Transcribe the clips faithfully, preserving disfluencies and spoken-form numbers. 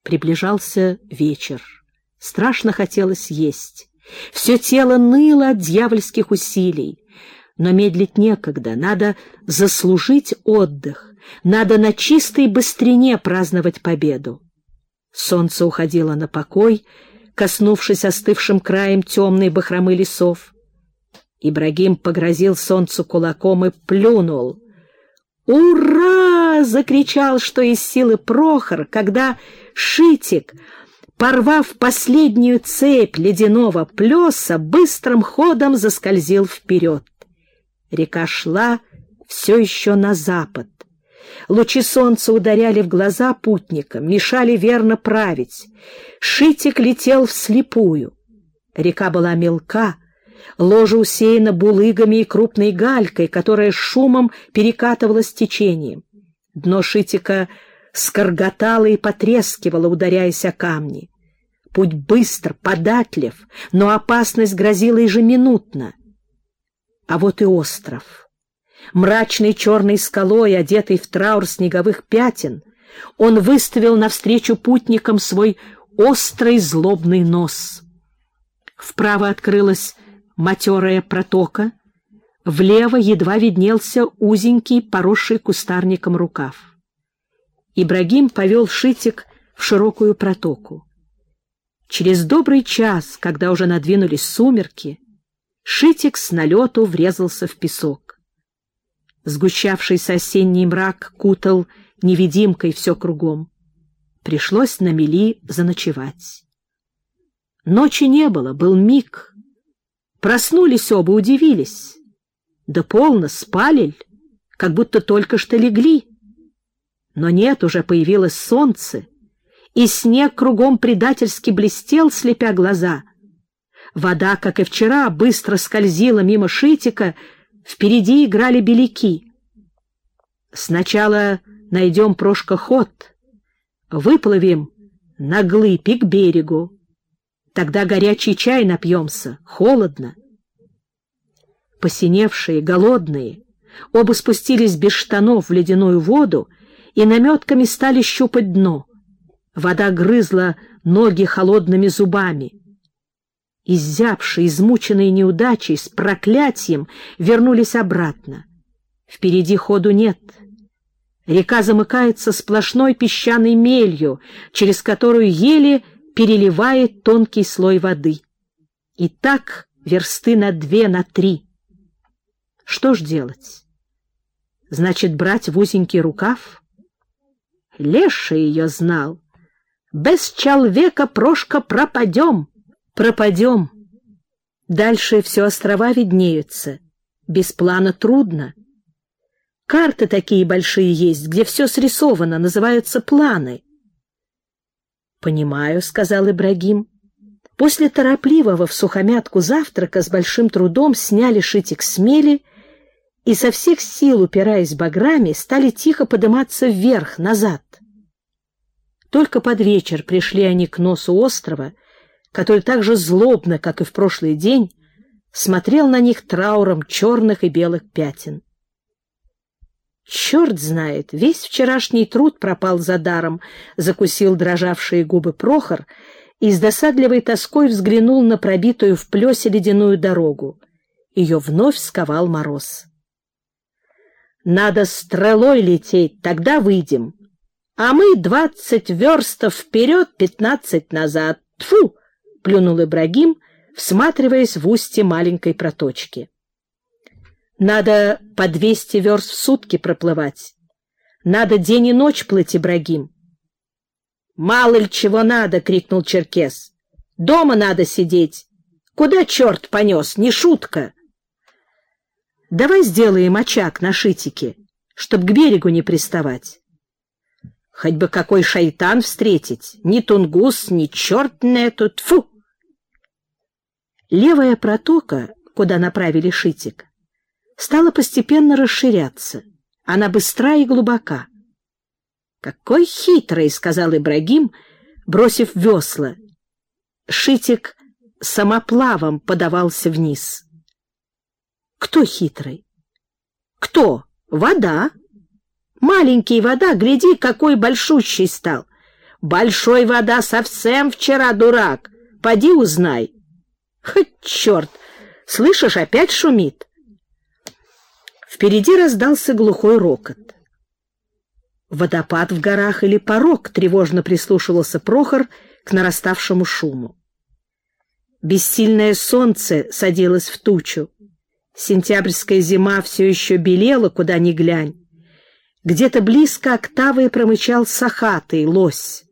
Приближался вечер. Страшно хотелось есть. Все тело ныло от дьявольских усилий. Но медлить некогда, надо заслужить отдых, надо на чистой быстрине праздновать победу. Солнце уходило на покой, коснувшись остывшим краем темной бахромы лесов. Ибрагим погрозил солнцу кулаком и плюнул. «Ура!» — закричал, что из силы Прохор, когда Шитик, порвав последнюю цепь ледяного плеса, быстрым ходом заскользил вперед. Река шла все еще на запад. Лучи солнца ударяли в глаза путникам, мешали верно править. Шитик летел вслепую. Река была мелка, ложе усеяно булыгами и крупной галькой, которая шумом перекатывалась течением. Дно Шитика скорготало и потрескивало, ударяясь о камни. Путь быстр, податлив, но опасность грозила ежеминутно. А вот и остров. Мрачной черной скалой, одетый в траур снеговых пятен, он выставил навстречу путникам свой острый злобный нос. Вправо открылась матерая протока, влево едва виднелся узенький, поросший кустарником рукав. Ибрагим повел Шитик в широкую протоку. Через добрый час, когда уже надвинулись сумерки, Шитик с налету врезался в песок. Сгущавшийся осенний мрак кутал невидимкой все кругом. Пришлось на мели заночевать. Ночи не было, был миг. Проснулись оба, удивились. Да полно, спали, как будто только что легли. Но нет, уже появилось солнце, и снег кругом предательски блестел, слепя глаза. Вода, как и вчера, быстро скользила мимо Шитика, впереди играли беляки. Сначала найдем Прошка ход, выплывем на глыбе к берегу. Тогда горячий чай напьемся, холодно. Посиневшие, голодные, оба спустились без штанов в ледяную воду и наметками стали щупать дно. Вода грызла ноги холодными зубами. Изябшие, измученные неудачей, с проклятием вернулись обратно. Впереди ходу нет. Река замыкается сплошной песчаной мелью, через которую еле переливает тонкий слой воды. И так версты на две, на три. Что ж делать? Значит, брать в узенький рукав? Леша ее знал. Без человека, Прошка, пропадем. Пропадем. Дальше все острова виднеются. Без плана трудно. Карты такие большие есть, где все срисовано, называются планы. «Понимаю», — сказал Ибрагим. После торопливого всухомятку завтрака с большим трудом сняли Шитик с мели и со всех сил, упираясь баграми, стали тихо подниматься вверх, назад. Только под вечер пришли они к носу острова, который так же злобно, как и в прошлый день, смотрел на них трауром черных и белых пятен. «Черт знает, весь вчерашний труд пропал за даром», — закусил дрожавшие губы Прохор и с досадливой тоской взглянул на пробитую в плесе ледяную дорогу. Ее вновь сковал мороз. «Надо стрелой лететь, тогда выйдем. А мы двадцать верстов вперед, пятнадцать назад. Тьфу!» — плюнул Ибрагим, всматриваясь в устье маленькой проточки. «Надо по двести верст в сутки проплывать. Надо день и ночь плыть, Ибрагим». «Мало ли чего надо!» — крикнул черкес. «Дома надо сидеть. Куда черт понес? Не шутка!» «Давай сделаем очаг на Шитике, чтоб к берегу не приставать. Хоть бы какой шайтан встретить, ни тунгус, ни черт нету, тьфу!» Левая протока, куда направили Шитик, стала постепенно расширяться. Она быстра и глубока. «Какой хитрый!» — сказал Ибрагим, бросив весла. Шитик самоплавом подавался вниз. «Кто хитрый?» «Кто? Вода. Маленький вода, гляди, какой большущий стал. Большой вода совсем вчера, дурак. Поди узнай. Хоть черт! Слышишь, опять шумит. Впереди раздался глухой рокот. Водопад в горах или порог, тревожно прислушивался Прохор к нараставшему шуму. Бессильное солнце садилось в тучу. Сентябрьская зима все еще белела, куда ни глянь. Где-то близко октавой промычал сахатый лось.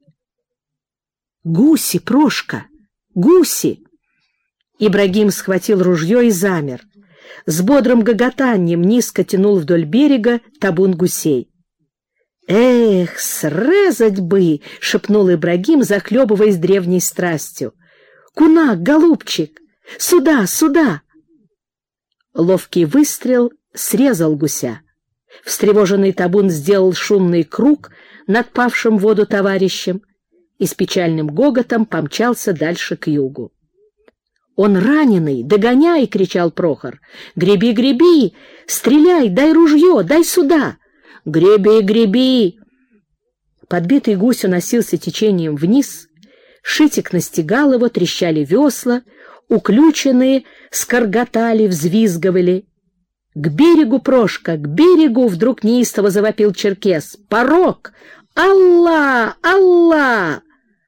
«Гуси, Прошка, гуси!» Ибрагим схватил ружье и замер. С бодрым гоготаньем низко тянул вдоль берега табун гусей. «Эх, срезать бы!» — шепнул Ибрагим, захлебываясь древней страстью. «Кунак, голубчик! Сюда, сюда!» Ловкий выстрел срезал гуся. Встревоженный табун сделал шумный круг над павшим в воду товарищем и с печальным гоготом помчался дальше к югу. «Он раненый! Догоняй!» — кричал Прохор. «Греби, греби! Стреляй! Дай ружье! Дай сюда! Греби, греби!» Подбитый гусь уносился течением вниз. Шитик настигал его, трещали весла, уключенные скорготали, взвизгивали. «К берегу, Прошка, к берегу!» — вдруг неистово завопил черкес. «Порог! Алла! Алла!»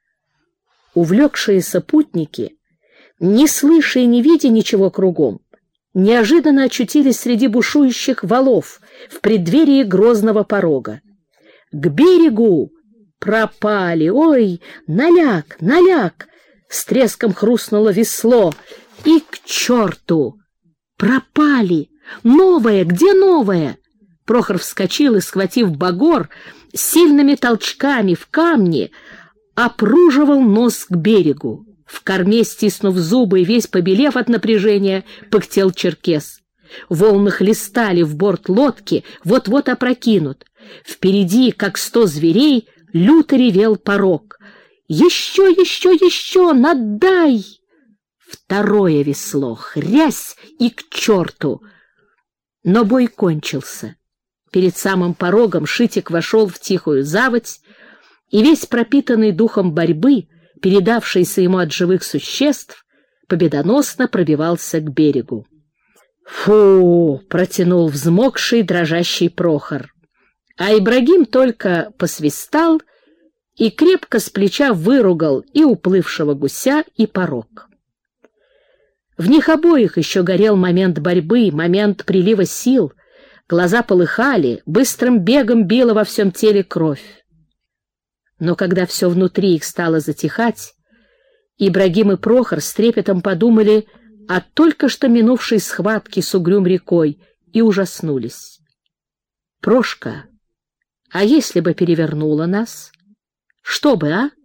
Увлекшиеся путники, не слыша и не видя ничего кругом, неожиданно очутились среди бушующих валов в преддверии грозного порога. «К берегу!» Пропали! Ой, наляк, наляк! С треском хрустнуло весло. И к черту! Пропали! Новое! Где новое? Прохор вскочил и, схватив багор, сильными толчками в камни опруживал нос к берегу. В корме, стиснув зубы и весь побелев от напряжения, пыхтел черкес. Волны хлестали в борт лодки, вот-вот опрокинут. Впереди, как сто зверей, люто ревел порог. «Еще, еще, еще! Надай!» Второе весло, хрясь и к черту! Но бой кончился. Перед самым порогом Шитик вошел в тихую заводь, и весь пропитанный духом борьбы, передавшийся ему от живых существ, победоносно пробивался к берегу. «Фу!» — протянул взмокший, дрожащий Прохор. А Ибрагим только посвистал и крепко с плеча выругал и уплывшего гуся, и порог. В них обоих еще горел момент борьбы, момент прилива сил. Глаза полыхали, быстрым бегом била во всем теле кровь. Но когда все внутри их стало затихать, Ибрагим и Прохор с трепетом подумали о только что минувшей схватке с угрюм рекой и ужаснулись. «Прошка, а если бы перевернула нас? Что бы, а?»